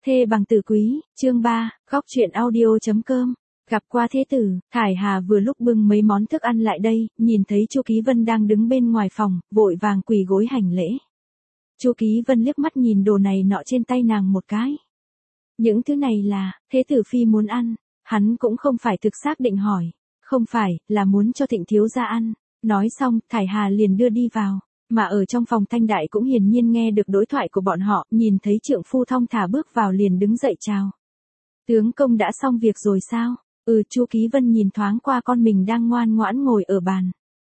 Thê bằng tử quý, chương 3, góc truyện audio.com. Gặp qua thế tử, Thải Hà vừa lúc bưng mấy món thức ăn lại đây, nhìn thấy Chu Ký Vân đang đứng bên ngoài phòng, vội vàng quỳ gối hành lễ. Chu Ký Vân liếc mắt nhìn đồ này nọ trên tay nàng một cái. Những thứ này là, thế tử phi muốn ăn, hắn cũng không phải thực xác định hỏi. Không phải, là muốn cho Thịnh thiếu gia ăn. Nói xong, Thải Hà liền đưa đi vào. Mà ở trong phòng Thanh Đại cũng hiển nhiên nghe được đối thoại của bọn họ, nhìn thấy trượng phu thong thả bước vào liền đứng dậy chào. Tướng công đã xong việc rồi sao? Chu Ký Vân nhìn thoáng qua con mình đang ngoan ngoãn ngồi ở bàn.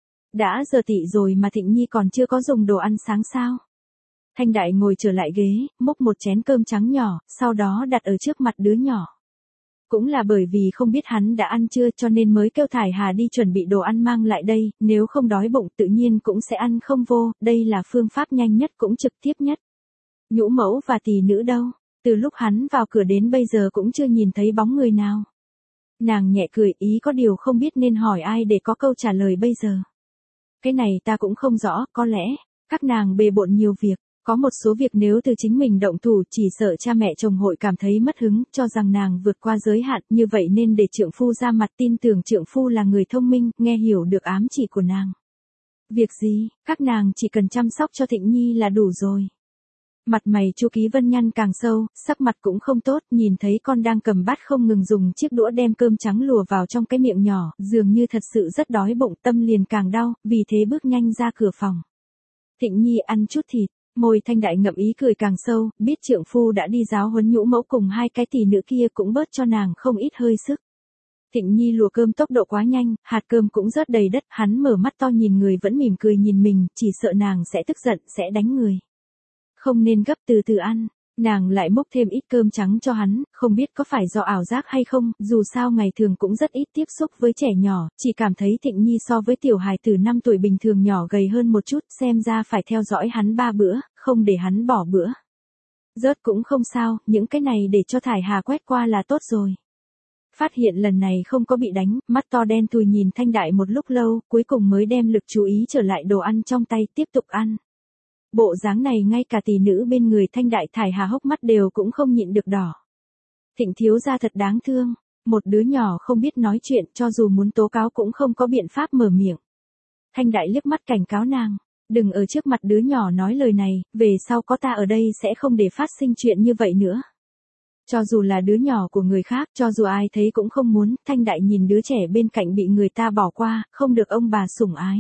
Đã giờ tị rồi mà Thịnh Nhi còn chưa có dùng đồ ăn sáng sao? Thanh Đại ngồi trở lại ghế, múc một chén cơm trắng nhỏ, sau đó đặt ở trước mặt đứa nhỏ. Cũng là bởi vì không biết hắn đã ăn chưa cho nên mới kêu Thải Hà đi chuẩn bị đồ ăn mang lại đây, nếu không đói bụng tự nhiên cũng sẽ ăn không vô, đây là phương pháp nhanh nhất cũng trực tiếp nhất. Nhũ mẫu và tỷ nữ đâu? Từ lúc hắn vào cửa đến bây giờ cũng chưa nhìn thấy bóng người nào. Nàng nhẹ cười, ý có điều không biết nên hỏi ai để có câu trả lời bây giờ. Cái này ta cũng không rõ, có lẽ các nàng bề bộn nhiều việc. Có một số việc nếu từ chính mình động thủ chỉ sợ cha mẹ chồng hội cảm thấy mất hứng, cho rằng nàng vượt qua giới hạn, như vậy nên để trượng phu ra mặt, tin tưởng trượng phu là người thông minh, nghe hiểu được ám chỉ của nàng. Việc gì, các nàng chỉ cần chăm sóc cho Thịnh Nhi là đủ rồi. Mặt mày Chu Ký Vân nhăn càng sâu, sắc mặt cũng không tốt, nhìn thấy con đang cầm bát không ngừng dùng chiếc đũa đem cơm trắng lùa vào trong cái miệng nhỏ, dường như thật sự rất đói bụng, tâm liền càng đau, vì thế bước nhanh ra cửa phòng. Thịnh Nhi ăn chút thịt. Môi Thanh Đại ngậm ý cười càng sâu, biết trượng phu đã đi giáo huấn nhũ mẫu cùng hai cái tỷ nữ kia cũng bớt cho nàng không ít hơi sức. Thịnh Nhi lùa cơm tốc độ quá nhanh, hạt cơm cũng rớt đầy đất, hắn mở mắt to nhìn người vẫn mỉm cười nhìn mình, chỉ sợ nàng sẽ tức giận, sẽ đánh người. Không nên gấp từ từ ăn. Nàng lại múc thêm ít cơm trắng cho hắn, không biết có phải do ảo giác hay không, dù sao ngày thường cũng rất ít tiếp xúc với trẻ nhỏ, chỉ cảm thấy Thịnh Nhi so với tiểu hài từ 5 tuổi bình thường nhỏ gầy hơn một chút, xem ra phải theo dõi hắn 3 bữa, không để hắn bỏ bữa. Rớt cũng không sao, những cái này để cho Thải Hà quét qua là tốt rồi. Phát hiện lần này không có bị đánh, mắt to đen thui nhìn Thanh Đại một lúc lâu, cuối cùng mới đem lực chú ý trở lại đồ ăn trong tay, tiếp tục ăn. Bộ dáng này ngay cả tỷ nữ bên người Thanh Đại Thải Hà hốc mắt đều cũng không nhịn được đỏ. Thịnh thiếu gia thật đáng thương, một đứa nhỏ không biết nói chuyện, cho dù muốn tố cáo cũng không có biện pháp mở miệng. Thanh Đại liếc mắt cảnh cáo nàng, đừng ở trước mặt đứa nhỏ nói lời này, về sau có ta ở đây sẽ không để phát sinh chuyện như vậy nữa. Cho dù là đứa nhỏ của người khác, cho dù ai thấy cũng không muốn, Thanh Đại nhìn đứa trẻ bên cạnh bị người ta bỏ qua, không được ông bà sủng ái.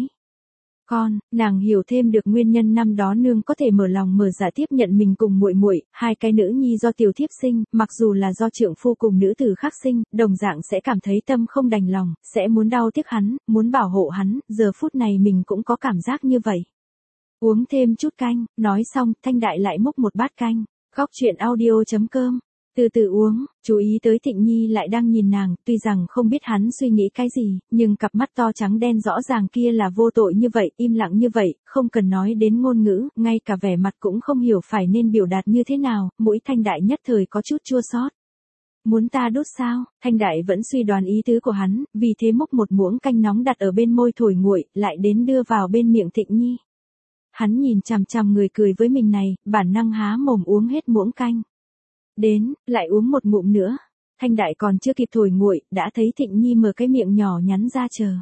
Nàng hiểu thêm được nguyên nhân năm đó nương có thể mở lòng mở dạ tiếp nhận mình cùng muội muội, hai cái nữ nhi do tiểu thiếp sinh, mặc dù là do trượng phu cùng nữ tử khác sinh, đồng dạng sẽ cảm thấy tâm không đành lòng, sẽ muốn đau tiếc hắn, muốn bảo hộ hắn, giờ phút này mình cũng có cảm giác như vậy. Uống thêm chút canh, nói xong, Thanh Đại lại múc một bát canh. Góc truyện audio.com. Từ từ uống, chú ý tới Thịnh Nhi lại đang nhìn nàng, tuy rằng không biết hắn suy nghĩ cái gì, nhưng cặp mắt to trắng đen rõ ràng kia là vô tội như vậy, im lặng như vậy, không cần nói đến ngôn ngữ, ngay cả vẻ mặt cũng không hiểu phải nên biểu đạt như thế nào, mũi Thanh Đại nhất thời có chút chua xót. Muốn ta đút sao? Thanh Đại vẫn suy đoán ý tứ của hắn, vì thế múc một muỗng canh nóng đặt ở bên môi thổi nguội, lại đến đưa vào bên miệng Thịnh Nhi. Hắn nhìn chằm chằm người cười với mình này, bản năng há mồm uống hết muỗng canh. Đến, lại uống một ngụm nữa. Thanh Đại còn chưa kịp thổi nguội, đã thấy Thịnh Nhi mở cái miệng nhỏ nhắn ra chờ.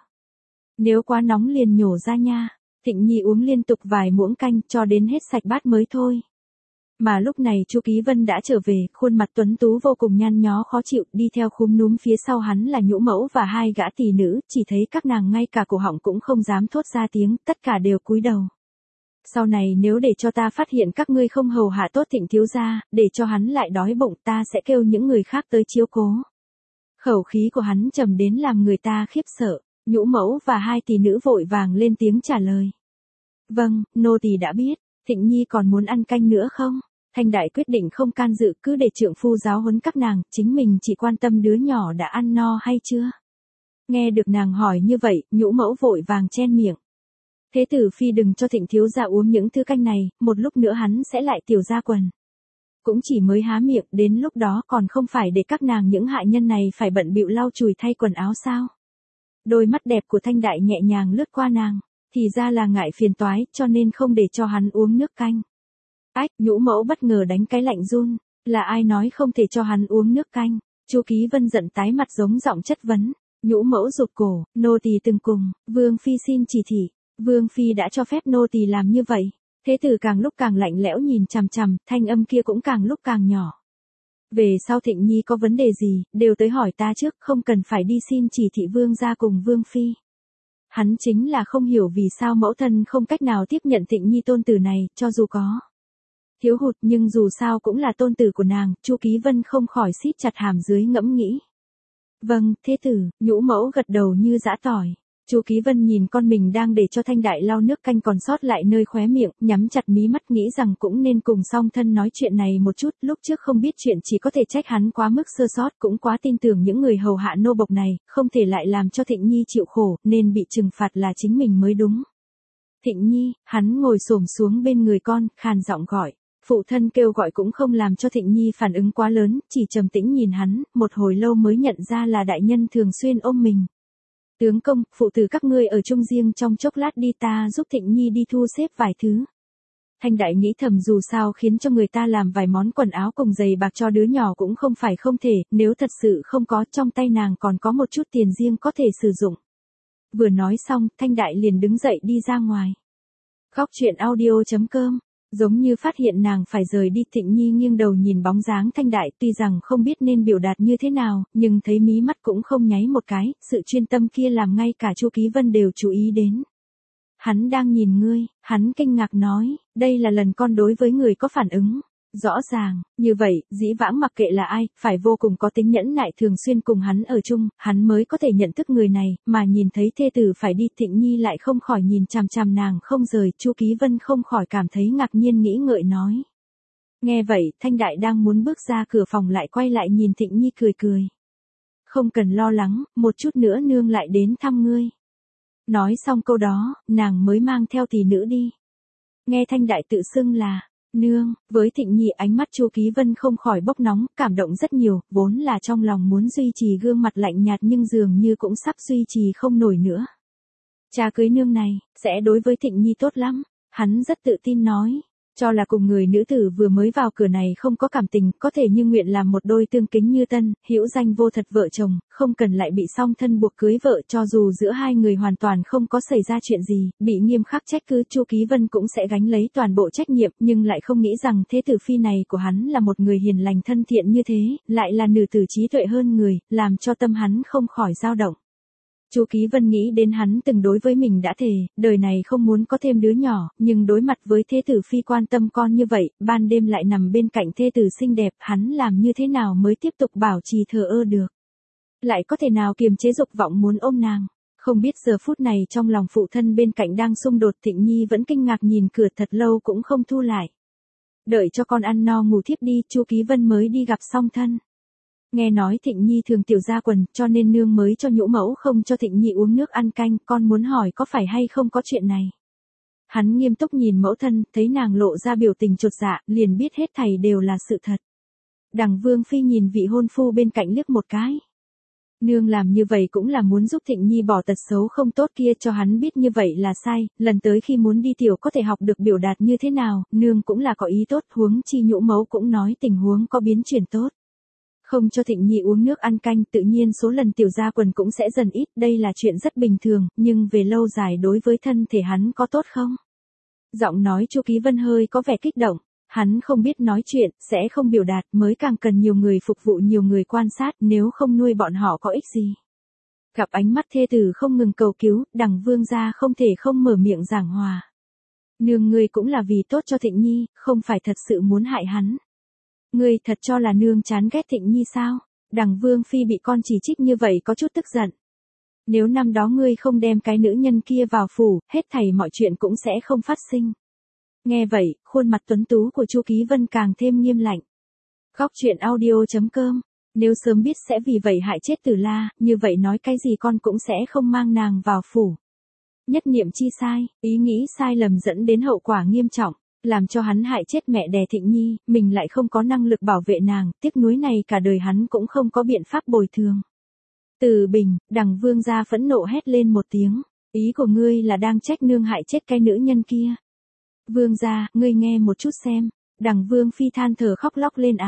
Nếu quá nóng liền nhổ ra nha. Thịnh Nhi uống liên tục vài muỗng canh cho đến hết sạch bát mới thôi. Mà lúc này Chu Ký Vân đã trở về, khuôn mặt tuấn tú vô cùng nhăn nhó khó chịu, đi theo khúm núm phía sau hắn là nhũ mẫu và hai gã tỷ nữ, chỉ thấy các nàng ngay cả cổ họng cũng không dám thốt ra tiếng, tất cả đều cúi đầu. Sau này nếu để cho ta phát hiện các ngươi không hầu hạ tốt Thịnh thiếu gia, để cho hắn lại đói bụng, ta sẽ kêu những người khác tới chiếu cố. Khẩu khí của hắn trầm đến làm người ta khiếp sợ, nhũ mẫu và hai tỷ nữ vội vàng lên tiếng trả lời. Vâng, nô tỳ đã biết. Thịnh Nhi còn muốn ăn canh nữa không? Thanh Đại quyết định không can dự, cứ để trượng phu giáo huấn các nàng, chính mình chỉ quan tâm đứa nhỏ đã ăn no hay chưa. Nghe được nàng hỏi như vậy, nhũ mẫu vội vàng chen miệng. Thế tử phi đừng cho Thịnh thiếu gia uống những thứ canh này, một lúc nữa hắn sẽ lại tiểu ra quần. Cũng chỉ mới há miệng, đến lúc đó còn không phải để các nàng những hại nhân này phải bận bịu lau chùi thay quần áo sao. Đôi mắt đẹp của Thanh Đại nhẹ nhàng lướt qua nàng, thì ra là ngại phiền toái, cho nên không để cho hắn uống nước canh. Ách, nhũ mẫu bất ngờ đánh cái lạnh run, Là ai nói không thể cho hắn uống nước canh? Chu Ký Vân giận tái mặt giống giọng chất vấn. Nhũ mẫu rụt cổ, nô tỳ từng cùng, Vương Phi xin chỉ thị. Vương Phi đã cho phép nô tỳ làm như vậy. Thế tử càng lúc càng lạnh lẽo nhìn chằm chằm, thanh âm kia cũng càng lúc càng nhỏ. Về sau Thịnh Nhi có vấn đề gì, đều tới hỏi ta trước, không cần phải đi xin chỉ thị Vương gia cùng Vương Phi. Hắn chính là không hiểu vì sao mẫu thân không cách nào tiếp nhận Thịnh Nhi tôn tử này, cho dù có thiếu hụt nhưng dù sao cũng là tôn tử của nàng, Chu Ký Vân không khỏi siết chặt hàm dưới ngẫm nghĩ. Vâng, thế tử, nhũ mẫu gật đầu như giã tỏi. Chu Ký Vân nhìn con mình đang để cho Thanh Đại lau nước canh còn sót lại nơi khóe miệng, nhắm chặt mí mắt nghĩ rằng cũng nên cùng song thân nói chuyện này một chút, lúc trước không biết chuyện chỉ có thể trách hắn quá mức sơ sót, cũng quá tin tưởng những người hầu hạ nô bộc này, không thể lại làm cho Thịnh Nhi chịu khổ, nên bị trừng phạt là chính mình mới đúng. Thịnh Nhi, hắn ngồi xổm xuống bên người con, khàn giọng gọi. Phụ thân kêu gọi cũng không làm cho Thịnh Nhi phản ứng quá lớn, chỉ trầm tĩnh nhìn hắn, một hồi lâu mới nhận ra là đại nhân thường xuyên ôm mình. Tướng công, phụ tử các ngươi ở chung riêng trong chốc lát đi, ta giúp Thịnh Nhi đi thu xếp vài thứ. Thanh Đại nghĩ thầm dù sao khiến cho người ta làm vài món quần áo cùng giày bạc cho đứa nhỏ cũng không phải không thể, nếu thật sự không có, trong tay nàng còn có một chút tiền riêng có thể sử dụng. Vừa nói xong, Thanh Đại liền đứng dậy đi ra ngoài. Khóc chuyện audio.com. Giống như phát hiện nàng phải rời đi, Thịnh Nhi nghiêng đầu nhìn bóng dáng Thanh Đại, tuy rằng không biết nên biểu đạt như thế nào, nhưng thấy mí mắt cũng không nháy một cái, sự chuyên tâm kia làm ngay cả Chu Ký Vân đều chú ý đến. Hắn đang nhìn ngươi, hắn kinh ngạc nói, đây là lần con đối với người có phản ứng. Rõ ràng, như vậy, dĩ vãng mặc kệ là ai, phải vô cùng có tính nhẫn nại thường xuyên cùng hắn ở chung, hắn mới có thể nhận thức người này, mà nhìn thấy thê tử phải đi, Thịnh Nhi lại không khỏi nhìn chằm chằm nàng không rời, Chu Ký Vân không khỏi cảm thấy ngạc nhiên nghĩ ngợi nói. Nghe vậy, Thanh Đại đang muốn bước ra cửa phòng lại quay lại nhìn Thịnh Nhi cười cười. Không cần lo lắng, một chút nữa nương lại đến thăm ngươi. Nói xong câu đó, nàng mới mang theo tỷ nữ đi. Nghe Thanh Đại tự xưng là nương, với Thịnh Nhi ánh mắt Chu Ký Vân không khỏi bốc nóng, cảm động rất nhiều, vốn là trong lòng muốn duy trì gương mặt lạnh nhạt nhưng dường như cũng sắp duy trì không nổi nữa. Cha cưới nương này, sẽ đối với Thịnh Nhi tốt lắm, hắn rất tự tin nói. Cho là cùng người nữ tử vừa mới vào cửa này không có cảm tình, có thể như nguyện làm một đôi tương kính như tân, hữu danh vô thật vợ chồng, không cần lại bị song thân buộc cưới vợ, cho dù giữa hai người hoàn toàn không có xảy ra chuyện gì, bị nghiêm khắc trách cứ, Chu Ký Vân cũng sẽ gánh lấy toàn bộ trách nhiệm, nhưng lại không nghĩ rằng thế tử phi này của hắn là một người hiền lành thân thiện như thế, lại là nữ tử trí tuệ hơn người, làm cho tâm hắn không khỏi dao động. Chu Ký Vân nghĩ đến hắn từng đối với mình đã thề, đời này không muốn có thêm đứa nhỏ, nhưng đối mặt với thế tử phi quan tâm con như vậy, ban đêm lại nằm bên cạnh thê tử xinh đẹp, hắn làm như thế nào mới tiếp tục bảo trì thờ ơ được. Lại có thể nào kiềm chế dục vọng muốn ôm nàng. Không biết giờ phút này trong lòng phụ thân bên cạnh đang xung đột, Thịnh Nhi vẫn kinh ngạc nhìn cửa thật lâu cũng không thu lại. Đợi cho con ăn no ngủ thiếp đi, Chu Ký Vân mới đi gặp song thân. Nghe nói Thịnh Nhi thường tiểu ra quần, cho nên nương mới cho nhũ mẫu không cho Thịnh Nhi uống nước ăn canh, con muốn hỏi có phải hay không có chuyện này. Hắn nghiêm túc nhìn mẫu thân, thấy nàng lộ ra biểu tình chột dạ, liền biết hết thảy đều là sự thật. Đằng Vương Phi nhìn vị hôn phu bên cạnh liếc một cái. Nương làm như vậy cũng là muốn giúp Thịnh Nhi bỏ tật xấu không tốt kia, cho hắn biết như vậy là sai, lần tới khi muốn đi tiểu có thể học được biểu đạt như thế nào, nương cũng là có ý tốt, huống chi nhũ mẫu cũng nói tình huống có biến chuyển tốt. Không cho Thịnh Nhi uống nước ăn canh, tự nhiên số lần tiểu ra quần cũng sẽ dần ít, đây là chuyện rất bình thường, nhưng về lâu dài đối với thân thể hắn có tốt không? Giọng nói Chu Ký Vân hơi có vẻ kích động, hắn không biết nói chuyện, sẽ không biểu đạt, mới càng cần nhiều người phục vụ, nhiều người quan sát, nếu không nuôi bọn họ có ích gì. Gặp ánh mắt thê tử không ngừng cầu cứu, đằng Vương gia không thể không mở miệng giảng hòa. Nương ngươi cũng là vì tốt cho Thịnh Nhi, không phải thật sự muốn hại hắn. Ngươi thật cho là nương chán ghét Thịnh Nhi sao? Đằng Vương Phi bị con chỉ trích như vậy có chút tức giận. Nếu năm đó ngươi không đem cái nữ nhân kia vào phủ, hết thảy mọi chuyện cũng sẽ không phát sinh. Nghe vậy, khuôn mặt tuấn tú của Chu Ký Vân càng thêm nghiêm lạnh. Khóc chuyện audio.com. Nếu sớm biết sẽ vì vậy hại chết Tử La, như vậy nói cái gì con cũng sẽ không mang nàng vào phủ. Nhất niệm chi sai, ý nghĩ sai lầm dẫn đến hậu quả nghiêm trọng. Làm cho hắn hại chết mẹ đẻ Thịnh Nhi, mình lại không có năng lực bảo vệ nàng, tiếc nuối này cả đời hắn cũng không có biện pháp bồi thường. Từ Bình, đằng Vương gia phẫn nộ hét lên một tiếng, ý của ngươi là đang trách nương hại chết cái nữ nhân kia. Vương gia, ngươi nghe một chút xem, đằng Vương Phi than thở khóc lóc lên án,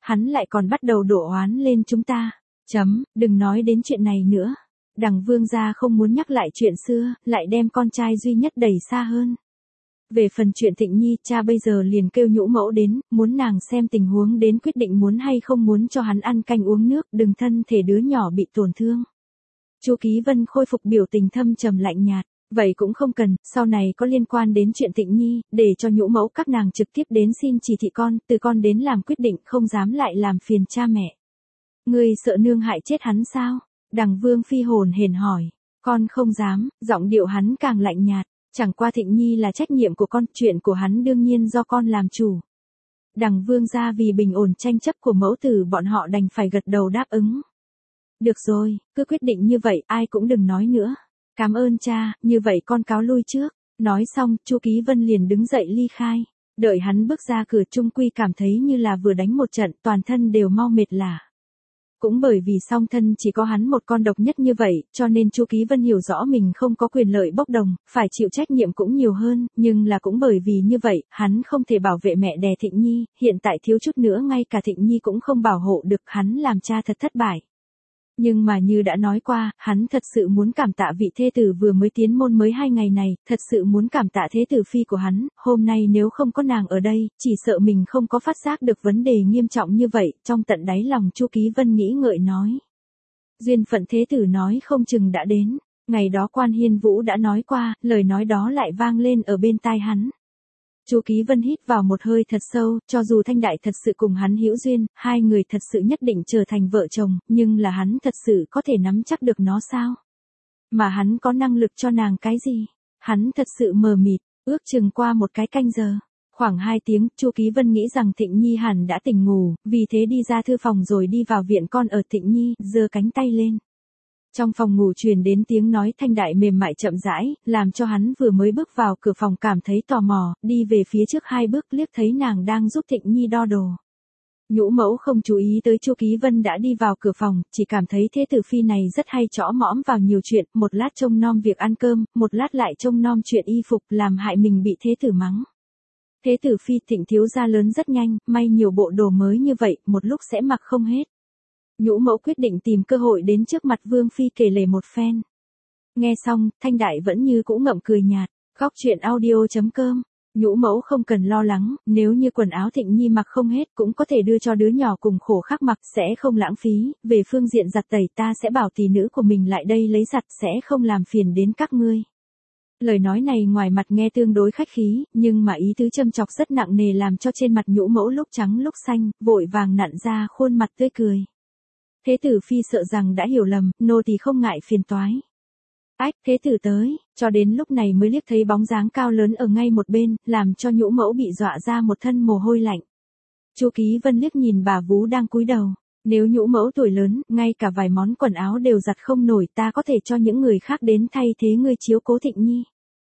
hắn lại còn bắt đầu đổ oán lên chúng ta. Đừng nói đến chuyện này nữa. Đằng Vương gia không muốn nhắc lại chuyện xưa, lại đem con trai duy nhất đẩy xa hơn. Về phần chuyện Thịnh Nhi, cha bây giờ liền kêu Nhũ mẫu đến, muốn nàng xem tình huống đến quyết định muốn hay không muốn cho hắn ăn canh uống nước, đừng thân thể đứa nhỏ bị tổn thương. Chu Ký Vân khôi phục biểu tình thâm trầm lạnh nhạt. Vậy cũng không cần, sau này có liên quan đến chuyện Thịnh Nhi, để cho Nhũ mẫu các nàng trực tiếp đến xin chỉ thị con, từ con đến làm quyết định, không dám lại làm phiền cha mẹ. Ngươi sợ nương hại chết hắn sao? Đằng Vương Phi hồn hển hỏi. Con không dám, giọng điệu hắn càng lạnh nhạt. Chẳng qua Thịnh Nhi là trách nhiệm của con, chuyện của hắn đương nhiên do con làm chủ. Đằng Vương gia vì bình ổn tranh chấp của mẫu tử bọn họ đành phải gật đầu đáp ứng. Được rồi, cứ quyết định như vậy, ai cũng đừng nói nữa. Cảm ơn cha, như vậy con cáo lui trước. Nói xong, Chu Ký Vân liền đứng dậy ly khai. Đợi hắn bước ra cửa chung quy cảm thấy như là vừa đánh một trận, toàn thân đều mau mệt lả. Cũng bởi vì song thân chỉ có hắn một con độc nhất như vậy, cho nên Chu Ký Vân hiểu rõ mình không có quyền lợi bốc đồng, phải chịu trách nhiệm cũng nhiều hơn, nhưng là cũng bởi vì như vậy, hắn không thể bảo vệ mẹ đẻ Thịnh Nhi, hiện tại thiếu chút nữa ngay cả Thịnh Nhi cũng không bảo hộ được, hắn làm cha thật thất bại. Nhưng mà như đã nói qua, hắn thật sự muốn cảm tạ vị thê tử vừa mới tiến môn mới 2 ngày này, thật sự muốn cảm tạ thế tử phi của hắn, hôm nay nếu không có nàng ở đây, chỉ sợ mình không có phát giác được vấn đề nghiêm trọng như vậy, trong tận đáy lòng Chu Ký Vân nghĩ ngợi nói. Duyên phận thế tử nói không chừng đã đến, ngày đó Quan Hiên Vũ đã nói qua, lời nói đó lại vang lên ở bên tai hắn. Chu Ký Vân hít vào một hơi thật sâu, cho dù Thanh Đại thật sự cùng hắn hữu duyên, hai người thật sự nhất định trở thành vợ chồng, nhưng là hắn thật sự có thể nắm chắc được nó sao? Mà hắn có năng lực cho nàng cái gì? Hắn thật sự mờ mịt, ước chừng qua một cái canh giờ. Khoảng 2 tiếng, Chu Ký Vân nghĩ rằng Thịnh Nhi hẳn đã tỉnh ngủ, vì thế đi ra thư phòng rồi đi vào viện con ở Thịnh Nhi, giơ cánh tay lên. Trong phòng ngủ truyền đến tiếng nói Thanh Đại mềm mại chậm rãi, làm cho hắn vừa mới bước vào cửa phòng cảm thấy tò mò, đi về phía trước 2 bước liếc thấy nàng đang giúp Thịnh Nhi đo đồ. Nhũ mẫu không chú ý tới Chu Ký Vân đã đi vào cửa phòng, chỉ cảm thấy thế tử phi này rất hay chõ mõm vào nhiều chuyện, một lát trông nom việc ăn cơm, một lát lại trông nom chuyện y phục, làm hại mình bị thế tử mắng. Thế tử phi Thịnh thiếu gia lớn rất nhanh, may nhiều bộ đồ mới như vậy, một lúc sẽ mặc không hết. Nhũ mẫu quyết định tìm cơ hội đến trước mặt Vương Phi kể lể một phen. Nghe xong, Thanh Đại vẫn như cũ ngậm cười nhạt, góc chuyện audio.com. Nhũ mẫu không cần lo lắng, nếu như quần áo Thịnh Nhi mặc không hết cũng có thể đưa cho đứa nhỏ cùng khổ khắc mặc, sẽ không lãng phí, về phương diện giặt tẩy ta sẽ bảo tỷ nữ của mình lại đây lấy giặt, sẽ không làm phiền đến các ngươi. Lời nói này ngoài mặt nghe tương đối khách khí, nhưng mà ý tứ châm chọc rất nặng nề làm cho trên mặt nhũ mẫu lúc trắng lúc xanh, vội vàng nặn ra khuôn mặt tươi cười. Thế tử phi sợ rằng đã hiểu lầm, nô tỳ không ngại phiền toái. Ách, thế tử tới, cho đến lúc này mới liếc thấy bóng dáng cao lớn ở ngay một bên, làm cho nhũ mẫu bị dọa ra một thân mồ hôi lạnh. Chu Ký Vân liếc nhìn bà vú đang cúi đầu, nếu nhũ mẫu tuổi lớn, ngay cả vài món quần áo đều giặt không nổi, ta có thể cho những người khác đến thay thế ngươi chiếu cố Thịnh Nhi.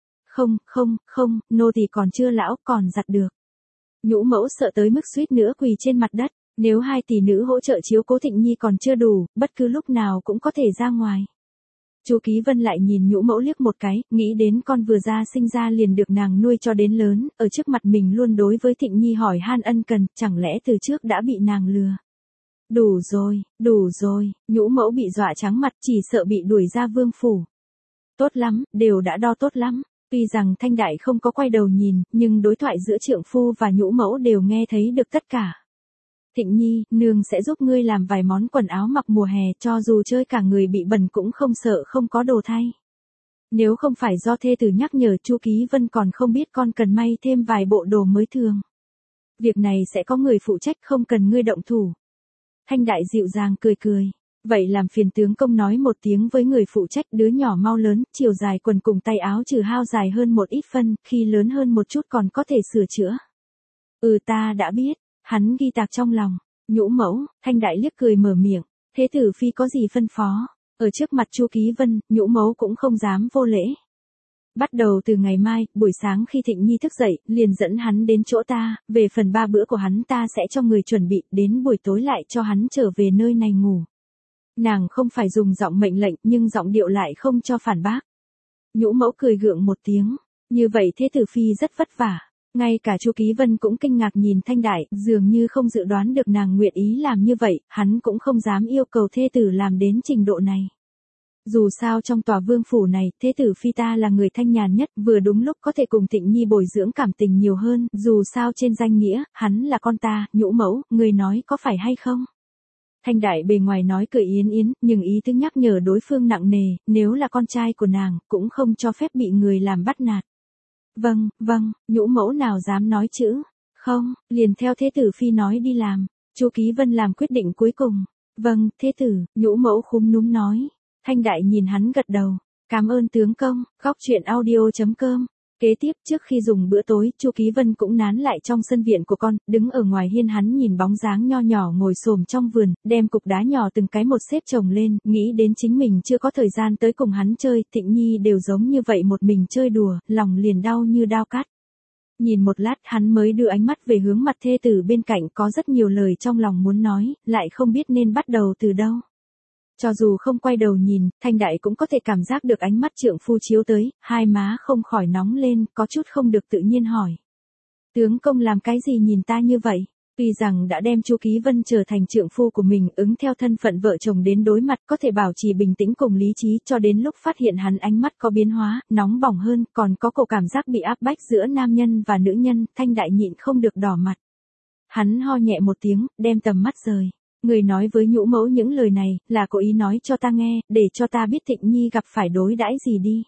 Không, nô tỳ còn chưa lão, còn giặt được. Nhũ mẫu sợ tới mức suýt nữa quỳ trên mặt đất. Nếu 2 tỷ nữ hỗ trợ chiếu cố Thịnh Nhi còn chưa đủ, bất cứ lúc nào cũng có thể ra ngoài. Chu Ký Vân lại nhìn nhũ mẫu liếc một cái, nghĩ đến con vừa ra sinh ra liền được nàng nuôi cho đến lớn, ở trước mặt mình luôn đối với Thịnh Nhi hỏi han ân cần, chẳng lẽ từ trước đã bị nàng lừa. Đủ rồi, nhũ mẫu bị dọa trắng mặt, chỉ sợ bị đuổi ra vương phủ. Tốt lắm, đều đã đo tốt lắm. Tuy rằng Thanh Đại không có quay đầu nhìn, nhưng đối thoại giữa trượng phu và nhũ mẫu đều nghe thấy được tất cả. Thịnh Nhi, nương sẽ giúp ngươi làm vài món quần áo mặc mùa hè, cho dù chơi cả người bị bẩn cũng không sợ không có đồ thay. Nếu không phải do thê tử nhắc nhở, Chu Ký Vân còn không biết con cần may thêm vài bộ đồ mới thường. Việc này sẽ có người phụ trách, không cần ngươi động thủ. Thanh Đại dịu dàng cười. Vậy làm phiền tướng công nói một tiếng với người phụ trách, đứa nhỏ mau lớn, chiều dài quần cùng tay áo trừ hao dài hơn một ít phân, khi lớn hơn một chút còn có thể sửa chữa. Ta đã biết. Hắn ghi tạc trong lòng. Nhũ mẫu, Thanh Đại liếc cười mở miệng. Thế tử phi có gì phân phó? Ở trước mặt Chu Ký Vân, nhũ mẫu cũng không dám vô lễ. Bắt đầu từ ngày mai, buổi sáng khi Thịnh Nhi thức dậy, liền dẫn hắn đến chỗ ta, về phần 3 bữa của hắn ta sẽ cho người chuẩn bị, đến buổi tối lại cho hắn trở về nơi này ngủ. Nàng không phải dùng giọng mệnh lệnh, nhưng giọng điệu lại không cho phản bác. Nhũ mẫu cười gượng một tiếng. Như vậy thế tử phi rất vất vả. Ngay cả Chu Ký Vân cũng kinh ngạc nhìn Thanh Đại, dường như không dự đoán được nàng nguyện ý làm như vậy, hắn cũng không dám yêu cầu thê tử làm đến trình độ này. Dù sao trong tòa vương phủ này, thế tử phi ta là người thanh nhàn nhất, vừa đúng lúc có thể cùng Tịnh Nhi bồi dưỡng cảm tình nhiều hơn, dù sao trên danh nghĩa, hắn là con ta, Nhũ mẫu, người nói có phải hay không? Thanh Đại bề ngoài nói cười yến yến, nhưng ý thức nhắc nhở đối phương nặng nề, nếu là con trai của nàng, cũng không cho phép bị người làm bắt nạt. Vâng, Nhũ mẫu nào dám nói chữ, không, liền theo thế tử phi nói đi làm. Chu Ký Vân làm quyết định cuối cùng. Vâng, thế tử, Nhũ mẫu khúm núm nói. Thanh Đại nhìn hắn gật đầu. Cảm ơn tướng công, góc truyện audio.com. Kế tiếp trước khi dùng bữa tối, Chu Ký Vân cũng nán lại trong sân viện của con, đứng ở ngoài hiên hắn nhìn bóng dáng nho nhỏ ngồi xổm trong vườn, đem cục đá nhỏ từng cái một xếp chồng lên, nghĩ đến chính mình chưa có thời gian tới cùng hắn chơi, Tịnh Nhi đều giống như vậy một mình chơi đùa, lòng liền đau như đao cắt. Nhìn một lát hắn mới đưa ánh mắt về hướng mặt thê tử bên cạnh, có rất nhiều lời trong lòng muốn nói, lại không biết nên bắt đầu từ đâu. Cho dù không quay đầu nhìn, Thanh Đại cũng có thể cảm giác được ánh mắt trượng phu chiếu tới, hai má không khỏi nóng lên, có chút không được tự nhiên hỏi. Tướng công làm cái gì nhìn ta như vậy? Tuy rằng đã đem Chu Ký Vân trở thành trượng phu của mình, ứng theo thân phận vợ chồng đến đối mặt, có thể bảo trì bình tĩnh cùng lý trí, cho đến lúc phát hiện hắn ánh mắt có biến hóa, nóng bỏng hơn, còn có cổ cảm giác bị áp bách giữa nam nhân và nữ nhân, Thanh Đại nhịn không được đỏ mặt. Hắn ho nhẹ một tiếng, đem tầm mắt rời. Người nói với Nhũ mẫu những lời này, là cố ý nói cho ta nghe, để cho ta biết Tịnh Nhi gặp phải đối đãi gì đi.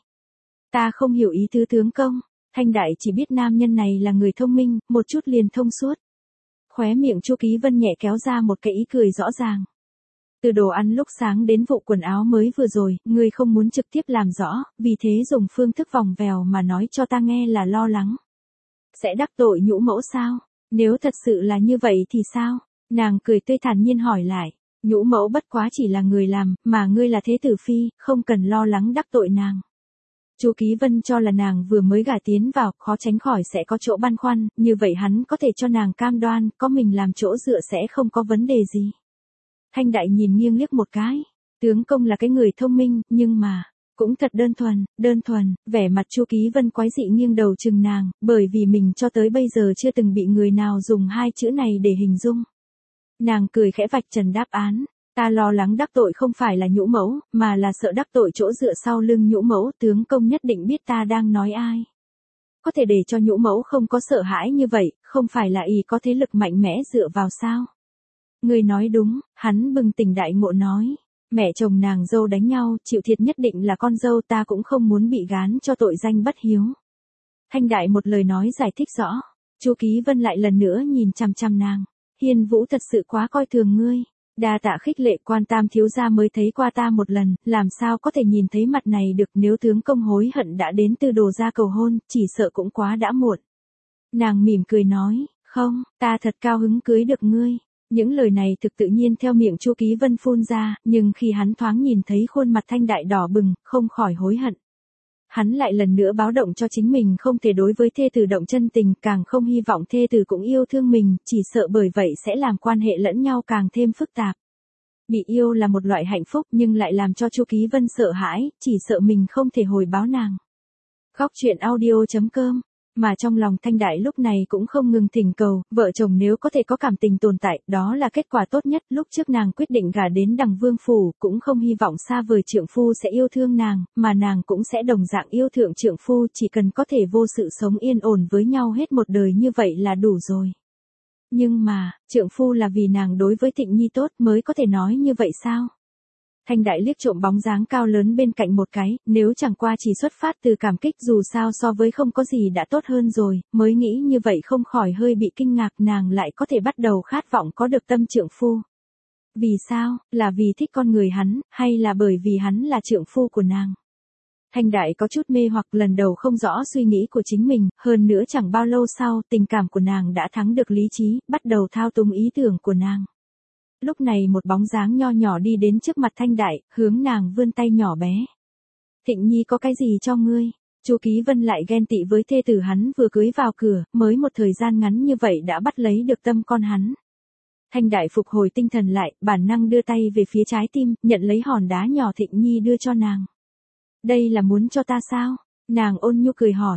Ta không hiểu ý tứ tướng công. Thanh Đại chỉ biết nam nhân này là người thông minh, một chút liền thông suốt. Khóe miệng Chu Ký Vân nhẹ kéo ra một cái ý cười rõ ràng. Từ đồ ăn lúc sáng đến vụ quần áo mới vừa rồi, ngươi không muốn trực tiếp làm rõ, vì thế dùng phương thức vòng vèo mà nói cho ta nghe là lo lắng. Sẽ đắc tội Nhũ mẫu sao? Nếu thật sự là như vậy thì sao? Nàng cười tươi thản nhiên hỏi lại. Nhũ mẫu bất quá chỉ là người làm, mà ngươi là thế tử phi, không cần lo lắng đắc tội nàng. Chu Ký Vân cho là nàng vừa mới gả tiến vào, khó tránh khỏi sẽ có chỗ băn khoăn, như vậy hắn có thể cho nàng cam đoan, có mình làm chỗ dựa sẽ không có vấn đề gì. Thanh Đại nhìn nghiêng liếc một cái. Tướng công là cái người thông minh, nhưng mà, cũng thật đơn thuần, vẻ mặt Chu Ký Vân quái dị nghiêng đầu chừng nàng, bởi vì mình cho tới bây giờ chưa từng bị người nào dùng hai chữ này để hình dung. Nàng cười khẽ vạch trần đáp án. Ta lo lắng đắc tội không phải là Nhũ mẫu, mà là sợ đắc tội chỗ dựa sau lưng Nhũ mẫu, tướng công nhất định biết ta đang nói ai. Có thể để cho Nhũ mẫu không có sợ hãi như vậy, không phải là y có thế lực mạnh mẽ dựa vào sao? Người nói đúng, hắn bừng tỉnh đại ngộ nói. Mẹ chồng nàng dâu đánh nhau, chịu thiệt nhất định là con dâu, ta cũng không muốn bị gán cho tội danh bất hiếu. Thanh Đại một lời nói giải thích rõ. Chu Ký Vân lại lần nữa nhìn chằm chằm nàng. Hiên Vũ thật sự quá coi thường ngươi. Đa tạ khích lệ, quan tam thiếu gia mới thấy qua ta một lần, làm sao có thể nhìn thấy mặt này được, nếu tướng công hối hận đã đến Tư Đồ gia cầu hôn, chỉ sợ cũng quá đã muộn. Nàng mỉm cười nói, không, ta thật cao hứng cưới được ngươi. Những lời này thực tự nhiên theo miệng Chu Ký Vân phun ra, nhưng khi hắn thoáng nhìn thấy khuôn mặt Thanh Đại đỏ bừng, không khỏi hối hận. Hắn lại lần nữa báo động cho chính mình không thể đối với thê tử động chân tình, càng không hy vọng thê tử cũng yêu thương mình, chỉ sợ bởi vậy sẽ làm quan hệ lẫn nhau càng thêm phức tạp. Bị yêu là một loại hạnh phúc nhưng lại làm cho Chu Ký Vân sợ hãi, chỉ sợ mình không thể hồi báo nàng. Góc truyện audio.com. Mà trong lòng Thanh Đại lúc này cũng không ngừng thỉnh cầu, vợ chồng nếu có thể có cảm tình tồn tại, đó là kết quả tốt nhất. Lúc trước nàng quyết định gả đến Đằng Vương phủ, cũng không hy vọng xa vời trượng phu sẽ yêu thương nàng, mà nàng cũng sẽ đồng dạng yêu thương trượng phu, chỉ cần có thể vô sự sống yên ổn với nhau hết một đời như vậy là đủ rồi. Nhưng mà, trượng phu là vì nàng đối với Tịnh Nhi tốt mới có thể nói như vậy sao? Thanh Đại liếc trộm bóng dáng cao lớn bên cạnh một cái, nếu chẳng qua chỉ xuất phát từ cảm kích, dù sao so với không có gì đã tốt hơn rồi, mới nghĩ như vậy không khỏi hơi bị kinh ngạc, nàng lại có thể bắt đầu khát vọng có được tâm trượng phu. Vì sao, là vì thích con người hắn, hay là bởi vì hắn là trượng phu của nàng? Thanh Đại có chút mê hoặc, lần đầu không rõ suy nghĩ của chính mình, hơn nữa chẳng bao lâu sau, tình cảm của nàng đã thắng được lý trí, bắt đầu thao túng ý tưởng của nàng. Lúc này một bóng dáng nho nhỏ đi đến trước mặt Thanh Đại, hướng nàng vươn tay nhỏ bé. Tịnh Nhi có cái gì cho ngươi? Chu Ký Vân lại ghen tị với thê tử hắn vừa cưới vào cửa, mới một thời gian ngắn như vậy đã bắt lấy được tâm con hắn. Thanh Đại phục hồi tinh thần lại, bản năng đưa tay về phía trái tim, nhận lấy hòn đá nhỏ Tịnh Nhi đưa cho nàng. Đây là muốn cho ta sao? Nàng ôn nhu cười hỏi.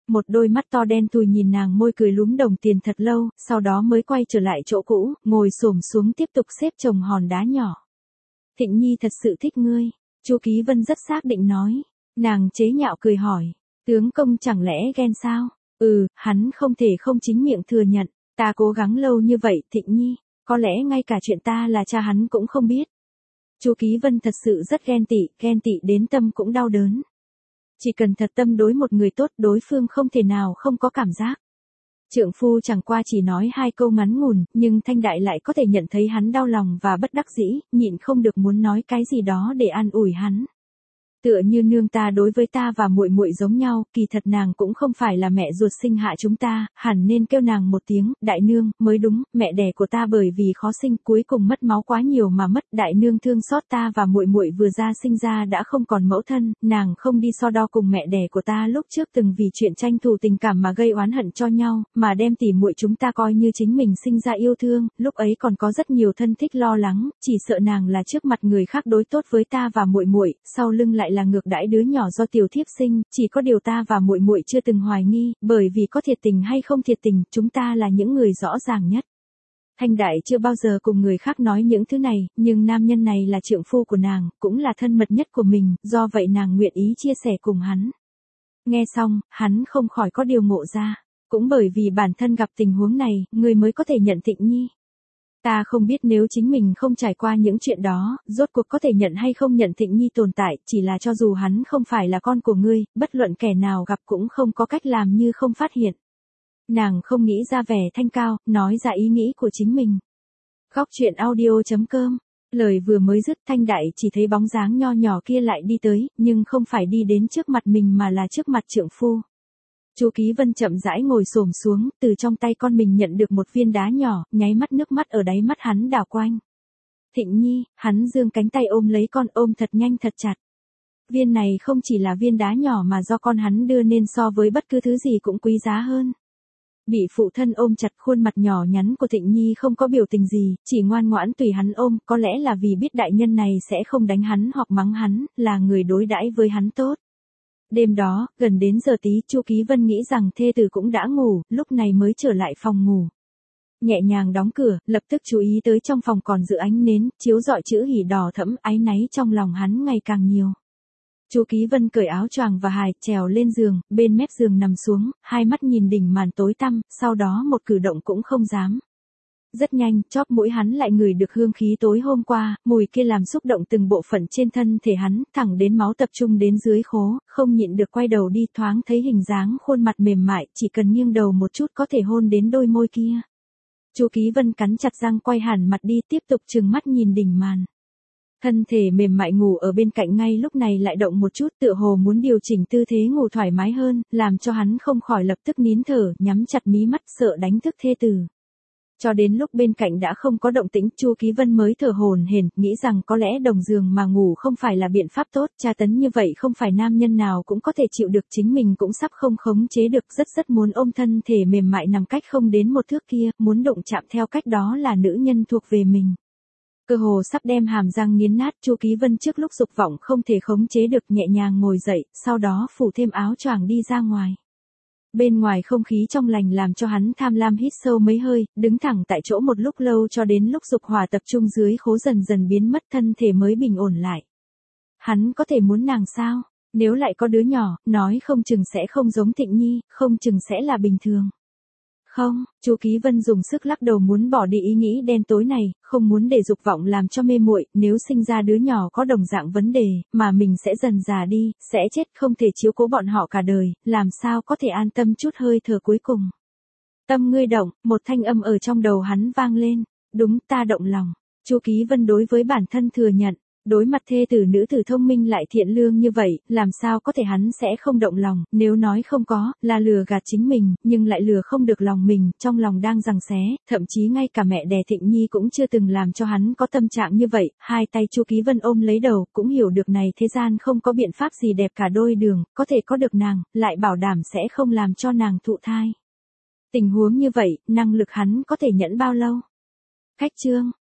Một đôi mắt to đen thui nhìn nàng môi cười lúm đồng tiền thật lâu, sau đó mới quay trở lại chỗ cũ, ngồi xổm xuống tiếp tục xếp chồng hòn đá nhỏ. Thịnh Nhi thật sự thích ngươi, Chu Ký Vân rất xác định nói. Nàng chế nhạo cười hỏi, tướng công chẳng lẽ ghen sao? Hắn không thể không chính miệng thừa nhận, ta cố gắng lâu như vậy Thịnh Nhi, có lẽ ngay cả chuyện ta là cha hắn cũng không biết. Chu Ký Vân thật sự rất ghen tị đến tâm cũng đau đớn. Chỉ cần thật tâm đối một người tốt, đối phương không thể nào không có cảm giác. Trượng phu chẳng qua chỉ nói 2 câu ngắn ngủn, nhưng Thanh Đại lại có thể nhận thấy hắn đau lòng và bất đắc dĩ, nhịn không được muốn nói cái gì đó để an ủi hắn. Tựa như nương ta đối với ta và muội muội giống nhau, kỳ thật nàng cũng không phải là mẹ ruột sinh hạ chúng ta, hẳn nên kêu nàng một tiếng, đại nương, mới đúng, mẹ đẻ của ta bởi vì khó sinh cuối cùng mất máu quá nhiều mà mất, đại nương thương xót ta và muội muội vừa ra sinh ra đã không còn mẫu thân, nàng không đi so đo cùng mẹ đẻ của ta lúc trước từng vì chuyện tranh thủ tình cảm mà gây oán hận cho nhau, mà đem tỉ muội chúng ta coi như chính mình sinh ra yêu thương, lúc ấy còn có rất nhiều thân thích lo lắng, chỉ sợ nàng là trước mặt người khác đối tốt với ta và muội muội, sau lưng lại là ngược đãi đứa nhỏ do tiểu thiếp sinh, chỉ có điều ta và muội muội chưa từng hoài nghi, bởi vì có thiệt tình hay không thiệt tình, chúng ta là những người rõ ràng nhất. Thanh Đại chưa bao giờ cùng người khác nói những thứ này, nhưng nam nhân này là trượng phu của nàng, cũng là thân mật nhất của mình, do vậy nàng nguyện ý chia sẻ cùng hắn. Nghe xong, hắn không khỏi có điều ngộ ra, cũng bởi vì bản thân gặp tình huống này, người mới có thể nhận Thịnh Nhi. Ta không biết nếu chính mình không trải qua những chuyện đó, rốt cuộc có thể nhận hay không nhận Thịnh Nhi tồn tại, chỉ là cho dù hắn không phải là con của ngươi, bất luận kẻ nào gặp cũng không có cách làm như không phát hiện. Nàng không nghĩ ra vẻ thanh cao, nói ra ý nghĩ của chính mình. Góc truyện audio.com. Lời vừa mới dứt Thanh Đại chỉ thấy bóng dáng nho nhỏ kia lại đi tới, nhưng không phải đi đến trước mặt mình mà là trước mặt trượng phu. Chu Ký Vân chậm rãi ngồi xổm xuống, từ trong tay con mình nhận được một viên đá nhỏ, nháy mắt nước mắt ở đáy mắt hắn đảo quanh. Thịnh Nhi, hắn giương cánh tay ôm lấy con, ôm thật nhanh thật chặt. Viên này không chỉ là viên đá nhỏ mà do con hắn đưa nên so với bất cứ thứ gì cũng quý giá hơn. Bị phụ thân ôm chặt, khuôn mặt nhỏ nhắn của Thịnh Nhi không có biểu tình gì, chỉ ngoan ngoãn tùy hắn ôm, có lẽ là vì biết đại nhân này sẽ không đánh hắn hoặc mắng hắn, là người đối đãi với hắn tốt. Đêm đó, gần đến giờ tí, Chu Ký Vân nghĩ rằng thê tử cũng đã ngủ, lúc này mới trở lại phòng ngủ. Nhẹ nhàng đóng cửa, lập tức chú ý tới trong phòng còn giữ ánh nến, chiếu rọi chữ hỉ đỏ thẫm, áy náy trong lòng hắn ngày càng nhiều. Chu Ký Vân cởi áo choàng và hài, trèo lên giường, bên mép giường nằm xuống, hai mắt nhìn đỉnh màn tối tăm, sau đó một cử động cũng không dám. Rất nhanh, chóp mũi hắn lại ngửi được hương khí tối hôm qua, mùi kia làm xúc động từng bộ phận trên thân thể hắn, thẳng đến máu tập trung đến dưới khố, không nhịn được quay đầu đi, thoáng thấy hình dáng khuôn mặt mềm mại, chỉ cần nghiêng đầu một chút có thể hôn đến đôi môi kia. Chu Ký Vân cắn chặt răng quay hẳn mặt đi, tiếp tục trừng mắt nhìn đỉnh màn. Thân thể mềm mại ngủ ở bên cạnh ngay lúc này lại động một chút, tựa hồ muốn điều chỉnh tư thế ngủ thoải mái hơn, làm cho hắn không khỏi lập tức nín thở, nhắm chặt mí mắt sợ đánh thức thê tử. Cho đến lúc bên cạnh đã không có động tĩnh, Chu Ký Vân mới thở hổn hển, nghĩ rằng có lẽ đồng giường mà ngủ không phải là biện pháp tốt, tra tấn như vậy không phải nam nhân nào cũng có thể chịu được, chính mình cũng sắp không khống chế được, rất muốn ôm thân thể mềm mại nằm cách không đến một thước kia, muốn đụng chạm theo cách đó là nữ nhân thuộc về mình. Cơ hồ sắp đem hàm răng nghiến nát, Chu Ký Vân trước lúc dục vọng không thể khống chế được nhẹ nhàng ngồi dậy, sau đó phủ thêm áo choàng đi ra ngoài. Bên ngoài không khí trong lành làm cho hắn tham lam hít sâu mấy hơi, đứng thẳng tại chỗ một lúc lâu cho đến lúc dục hỏa tập trung dưới khố dần dần biến mất, thân thể mới bình ổn lại. Hắn có thể muốn nàng sao? Nếu lại có đứa nhỏ, nói không chừng sẽ không giống Thịnh Nhi, không chừng sẽ là bình thường. Không, Chu Ký Vân dùng sức lắc đầu muốn bỏ đi ý nghĩ đen tối này, không muốn để dục vọng làm cho mê muội, nếu sinh ra đứa nhỏ có đồng dạng vấn đề, mà mình sẽ dần già đi, sẽ chết, không thể chiếu cố bọn họ cả đời, làm sao có thể an tâm chút hơi thở cuối cùng. Tâm ngươi động, một thanh âm ở trong đầu hắn vang lên, đúng, ta động lòng. Chu Ký Vân đối với bản thân thừa nhận. Đối mặt thê tử nữ tử thông minh lại thiện lương như vậy, làm sao có thể hắn sẽ không động lòng, nếu nói không có, là lừa gạt chính mình, nhưng lại lừa không được lòng mình, trong lòng đang giằng xé, thậm chí ngay cả mẹ đẻ Thịnh Nhi cũng chưa từng làm cho hắn có tâm trạng như vậy, hai tay Chu Ký Vân ôm lấy đầu, cũng hiểu được này thế gian không có biện pháp gì đẹp cả đôi đường, có thể có được nàng, lại bảo đảm sẽ không làm cho nàng thụ thai. Tình huống như vậy, năng lực hắn có thể nhẫn bao lâu? Khách chương.